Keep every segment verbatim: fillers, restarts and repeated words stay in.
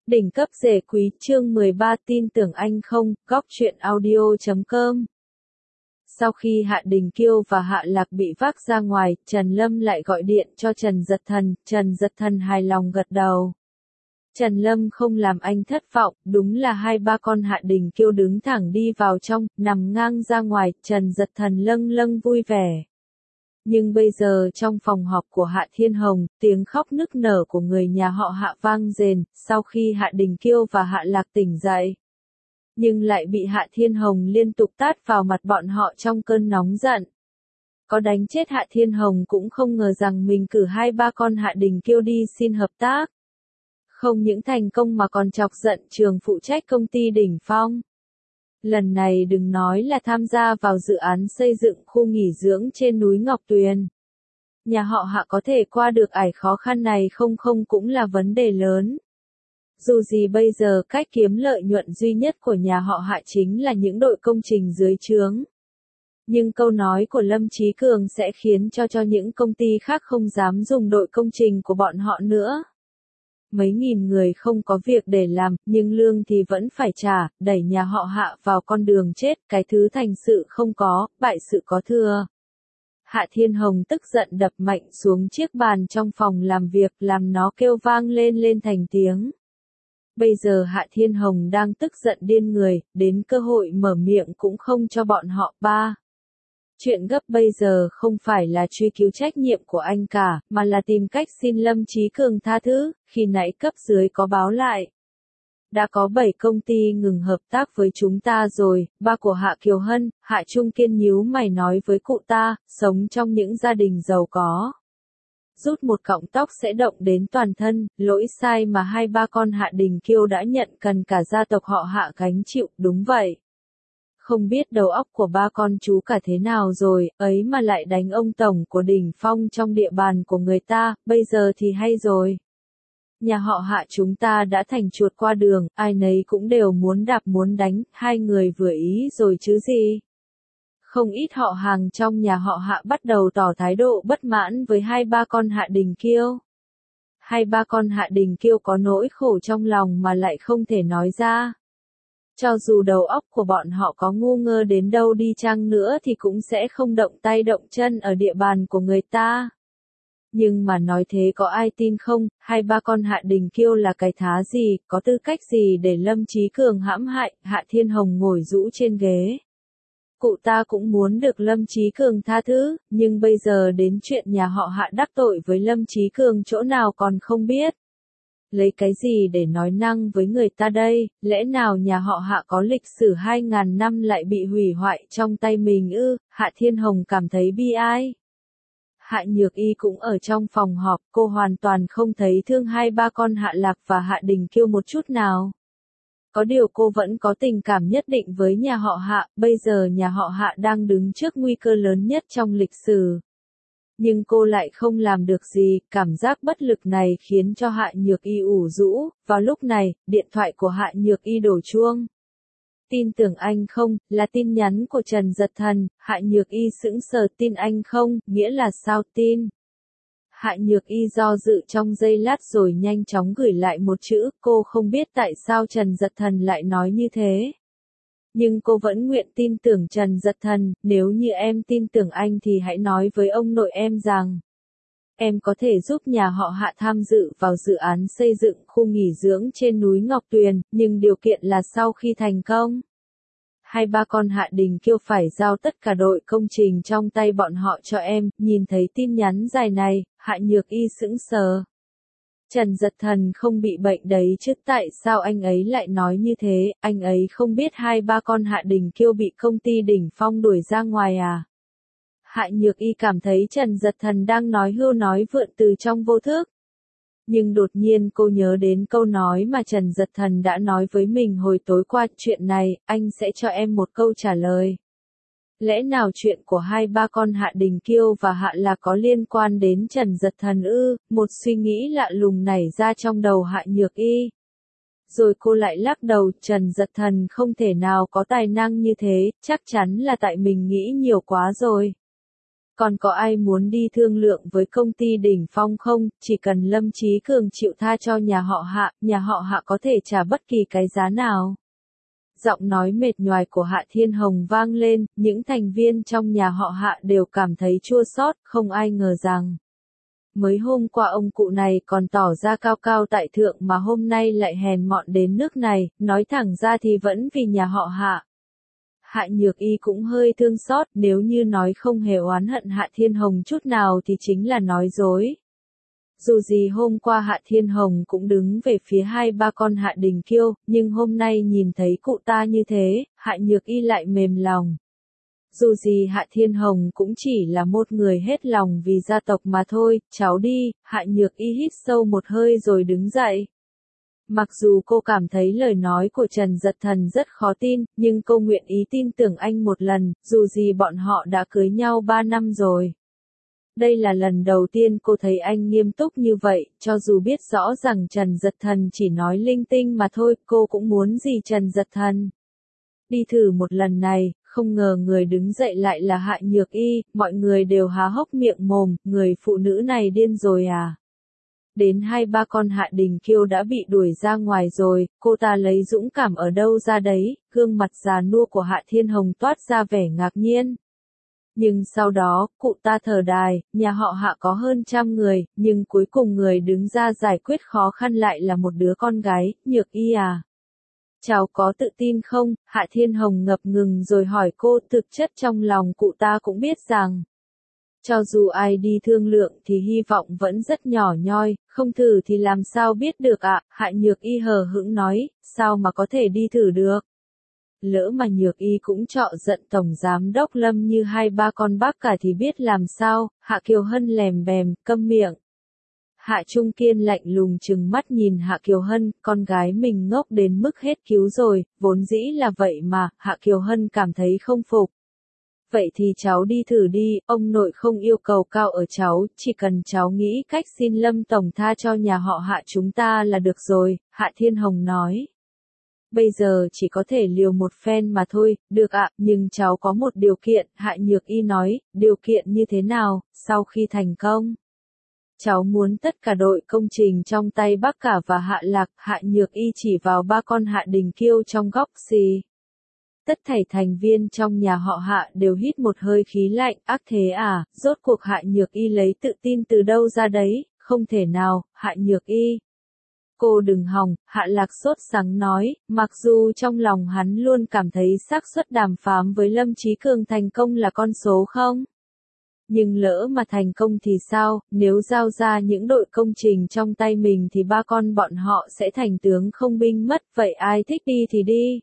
Đỉnh cấp rể quý chương mười ba tin tưởng anh không, góc truyện audio chấm com. Sau khi Hạ Đình Kiêu và Hạ Lạc bị vác ra ngoài, Trần Lâm lại gọi điện cho Trần Dật Thần, Trần Dật Thần hài lòng gật đầu. Trần Lâm không làm anh thất vọng, đúng là hai ba con Hạ Đình Kiêu đứng thẳng đi vào trong, nằm ngang ra ngoài, Trần Dật Thần lâng lâng vui vẻ. Nhưng bây giờ trong phòng họp của Hạ Thiên Hồng, tiếng khóc nức nở của người nhà họ Hạ vang rền, sau khi Hạ Đình Kiêu và Hạ Lạc tỉnh dậy. Nhưng lại bị Hạ Thiên Hồng liên tục tát vào mặt bọn họ trong cơn nóng giận. Có đánh chết Hạ Thiên Hồng cũng không ngờ rằng mình cử hai ba con Hạ Đình Kiêu đi xin hợp tác. Không những thành công mà còn chọc giận trường phụ trách công ty Đỉnh Phong. Lần này đừng nói là tham gia vào dự án xây dựng khu nghỉ dưỡng trên núi Ngọc Tuyền. Nhà họ Hạ có thể qua được ải khó khăn này không không cũng là vấn đề lớn. Dù gì bây giờ cách kiếm lợi nhuận duy nhất của nhà họ Hạ chính là những đội công trình dưới trướng. Nhưng câu nói của Lâm Chí Cường sẽ khiến cho cho những công ty khác không dám dùng đội công trình của bọn họ nữa. Mấy nghìn người không có việc để làm, nhưng lương thì vẫn phải trả, đẩy nhà họ Hạ vào con đường chết, cái thứ thành sự không có, bại sự có thừa. Hạ Thiên Hồng tức giận đập mạnh xuống chiếc bàn trong phòng làm việc, làm nó kêu vang lên lên thành tiếng. Bây giờ Hạ Thiên Hồng đang tức giận điên người, đến cơ hội mở miệng cũng không cho bọn họ. Ba. Chuyện gấp bây giờ không phải là truy cứu trách nhiệm của anh cả, mà là tìm cách xin Lâm Chí Cường tha thứ, khi nãy cấp dưới có báo lại. Đã có bảy công ty ngừng hợp tác với chúng ta rồi, ba của Hạ Kiều Hân, Hạ Trung Kiên nhíu mày nói với cụ ta, sống trong những gia đình giàu có. Rút một cọng tóc sẽ động đến toàn thân, lỗi sai mà hai ba con Hạ Đình Kiêu đã nhận cần cả gia tộc họ Hạ gánh chịu, đúng vậy. Không biết đầu óc của ba con chú cả thế nào rồi, ấy mà lại đánh ông tổng của Đỉnh Phong trong địa bàn của người ta, bây giờ thì hay rồi. Nhà họ Hạ chúng ta đã thành chuột qua đường, ai nấy cũng đều muốn đạp muốn đánh, hai người vừa ý rồi chứ gì. Không ít họ hàng trong nhà họ Hạ bắt đầu tỏ thái độ bất mãn với hai ba con Hạ Đình Kiêu. Hai ba con Hạ Đình Kiêu có nỗi khổ trong lòng mà lại không thể nói ra. Cho dù đầu óc của bọn họ có ngu ngơ đến đâu đi chăng nữa thì cũng sẽ không động tay động chân ở địa bàn của người ta. Nhưng mà nói thế có ai tin không, hai ba con Hạ Đình Kiêu là cái thá gì, có tư cách gì để Lâm Chí Cường hãm hại. Hạ Thiên Hồng ngồi rũ trên ghế. Cụ ta cũng muốn được Lâm Chí Cường tha thứ, nhưng bây giờ đến chuyện nhà họ Hạ đắc tội với Lâm Chí Cường chỗ nào còn không biết. Lấy cái gì để nói năng với người ta đây, lẽ nào nhà họ Hạ có lịch sử hai ngàn năm lại bị hủy hoại trong tay mình ư? Hạ Thiên Hồng cảm thấy bi ai. Hạ Nhược Y cũng ở trong phòng họp, cô hoàn toàn không thấy thương hai ba con Hạ Lạc và Hạ Đình Kiêu một chút nào. Có điều cô vẫn có tình cảm nhất định với nhà họ Hạ, bây giờ nhà họ Hạ đang đứng trước nguy cơ lớn nhất trong lịch sử. Nhưng cô lại không làm được gì, cảm giác bất lực này khiến cho Hạ Nhược Y ủ rũ. Vào lúc này, điện thoại của Hạ Nhược Y đổ chuông. Tin tưởng anh không, là tin nhắn của Trần Dật Thần. Hạ Nhược Y sững sờ, tin anh không, nghĩa là sao tin? Hạ Nhược Y do dự trong giây lát rồi nhanh chóng gửi lại một chữ, cô không biết tại sao Trần Dật Thần lại nói như thế. Nhưng cô vẫn nguyện tin tưởng Trần Dật Thần, nếu như em tin tưởng anh thì hãy nói với ông nội em rằng em có thể giúp nhà họ Hạ tham dự vào dự án xây dựng khu nghỉ dưỡng trên núi Ngọc Tuyền, nhưng điều kiện là sau khi thành công. Hai ba con Hạ Đình Kiêu phải giao tất cả đội công trình trong tay bọn họ cho em. Nhìn thấy tin nhắn dài này, Hạ Nhược Y sững sờ. Trần Dật Thần không bị bệnh đấy chứ, tại sao anh ấy lại nói như thế, anh ấy không biết hai ba con Hạ Đình Kiêu bị công ty Đỉnh Phong đuổi ra ngoài à? Hạ Nhược Y cảm thấy Trần Dật Thần đang nói hưu nói vượn từ trong vô thức. Nhưng đột nhiên cô nhớ đến câu nói mà Trần Dật Thần đã nói với mình hồi tối qua, chuyện này, anh sẽ cho em một câu trả lời. Lẽ nào chuyện của hai ba con Hạ Đình Kiêu và Hạ Lạc có liên quan đến Trần Dật Thần ư? Một suy nghĩ lạ lùng nảy ra trong đầu Hạ Nhược Y. Rồi cô lại lắc đầu, Trần Dật Thần không thể nào có tài năng như thế, chắc chắn là tại mình nghĩ nhiều quá rồi. Còn có ai muốn đi thương lượng với công ty đỉnh phong không, chỉ cần Lâm Chí Cường chịu tha cho nhà họ Hạ, nhà họ Hạ có thể trả bất kỳ cái giá nào. Giọng nói mệt nhoài của Hạ Thiên Hồng vang lên, những thành viên trong nhà họ Hạ đều cảm thấy chua xót, không ai ngờ rằng. Mới hôm qua ông cụ này còn tỏ ra cao cao tại thượng mà hôm nay lại hèn mọn đến nước này, nói thẳng ra thì vẫn vì nhà họ Hạ. Hạ Nhược Y cũng hơi thương xót, nếu như nói không hề oán hận Hạ Thiên Hồng chút nào thì chính là nói dối. Dù gì hôm qua Hạ Thiên Hồng cũng đứng về phía hai ba con Hạ Đình Kiêu, nhưng hôm nay nhìn thấy cụ ta như thế, Hạ Nhược Y lại mềm lòng. Dù gì Hạ Thiên Hồng cũng chỉ là một người hết lòng vì gia tộc mà thôi, cháu đi, Hạ Nhược Y hít sâu một hơi rồi đứng dậy. Mặc dù cô cảm thấy lời nói của Trần Dật Thần rất khó tin, nhưng cô nguyện ý tin tưởng anh một lần, dù gì bọn họ đã cưới nhau ba năm rồi. Đây là lần đầu tiên cô thấy anh nghiêm túc như vậy, cho dù biết rõ rằng Trần Dật Thần chỉ nói linh tinh mà thôi, cô cũng muốn gì Trần Dật Thần. Đi thử một lần này, không ngờ người đứng dậy lại là Hạ Nhược Y, mọi người đều há hốc miệng mồm, người phụ nữ này điên rồi à. Đến hai ba con Hạ Đình Kiêu đã bị đuổi ra ngoài rồi, cô ta lấy dũng cảm ở đâu ra đấy, gương mặt già nua của Hạ Thiên Hồng toát ra vẻ ngạc nhiên. Nhưng sau đó, cụ ta thở dài, nhà họ Hạ có hơn trăm người, nhưng cuối cùng người đứng ra giải quyết khó khăn lại là một đứa con gái, Nhược Y à. Cháu có tự tin không? Hạ Thiên Hồng ngập ngừng rồi hỏi cô, thực chất trong lòng cụ ta cũng biết rằng. Cho dù ai đi thương lượng thì hy vọng vẫn rất nhỏ nhoi, không thử thì làm sao biết được ạ, à? Hạ Nhược Y hờ hững nói, sao mà có thể đi thử được. Lỡ mà Nhược Y cũng trọ giận Tổng Giám Đốc Lâm như hai ba con bác cả thì biết làm sao, Hạ Kiều Hân lèm bèm, câm miệng. Hạ Trung Kiên lạnh lùng trừng mắt nhìn Hạ Kiều Hân, con gái mình ngốc đến mức hết cứu rồi, vốn dĩ là vậy mà, Hạ Kiều Hân cảm thấy không phục. Vậy thì cháu đi thử đi, ông nội không yêu cầu cao ở cháu, chỉ cần cháu nghĩ cách xin Lâm Tổng tha cho nhà họ Hạ chúng ta là được rồi, Hạ Thiên Hồng nói. Bây giờ chỉ có thể liều một phen mà thôi, được ạ, nhưng cháu có một điều kiện, Hạ Nhược Y nói, điều kiện như thế nào, sau khi thành công. Cháu muốn tất cả đội công trình trong tay Bắc Cả và Hạ Lạc, Hạ Nhược Y chỉ vào ba con Hạ Đình Kiêu trong góc xì. Tất thảy thành viên trong nhà họ Hạ đều hít một hơi khí lạnh, ác thế à, rốt cuộc Hạ Nhược Y lấy tự tin từ đâu ra đấy, không thể nào, Hạ Nhược Y. Cô đừng hòng, Hạ Lạc sốt sắng nói, mặc dù trong lòng hắn luôn cảm thấy xác suất đàm phán với Lâm Chí Cường thành công là con số không. Nhưng lỡ mà thành công thì sao, nếu giao ra những đội công trình trong tay mình thì ba con bọn họ sẽ thành tướng không binh mất, vậy ai thích đi thì đi.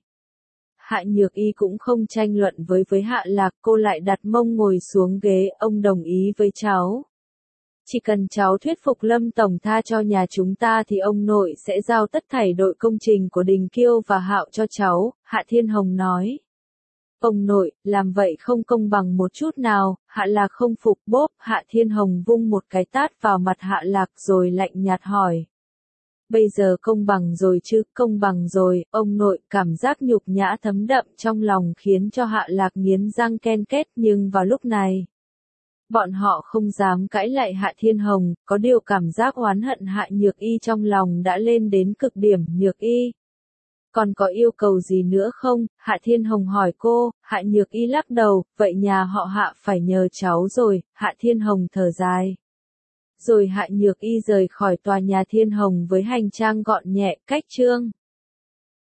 Hạ Nhược Y cũng không tranh luận với với Hạ Lạc, cô lại đặt mông ngồi xuống ghế, ông đồng ý với cháu. Chỉ cần cháu thuyết phục Lâm Tổng tha cho nhà chúng ta thì ông nội sẽ giao tất thảy đội công trình của Đình Kiêu và Hạo cho cháu, Hạ Thiên Hồng nói. Ông nội, làm vậy không công bằng một chút nào, Hạ Lạc không phục bốp, Hạ Thiên Hồng vung một cái tát vào mặt Hạ Lạc rồi lạnh nhạt hỏi. Bây giờ công bằng rồi chứ, công bằng rồi, ông nội, cảm giác nhục nhã thấm đậm trong lòng khiến cho Hạ Lạc nghiến răng ken két, nhưng vào lúc này. Bọn họ không dám cãi lại Hạ Thiên Hồng, có điều cảm giác oán hận Hạ Nhược Y trong lòng đã lên đến cực điểm, Nhược Y. Còn có yêu cầu gì nữa không? Hạ Thiên Hồng hỏi cô, Hạ Nhược Y lắc đầu, vậy nhà họ Hạ phải nhờ cháu rồi, Hạ Thiên Hồng thở dài. Rồi Hạ Nhược Y rời khỏi tòa nhà Thiên Hồng với hành trang gọn nhẹ, cách trương.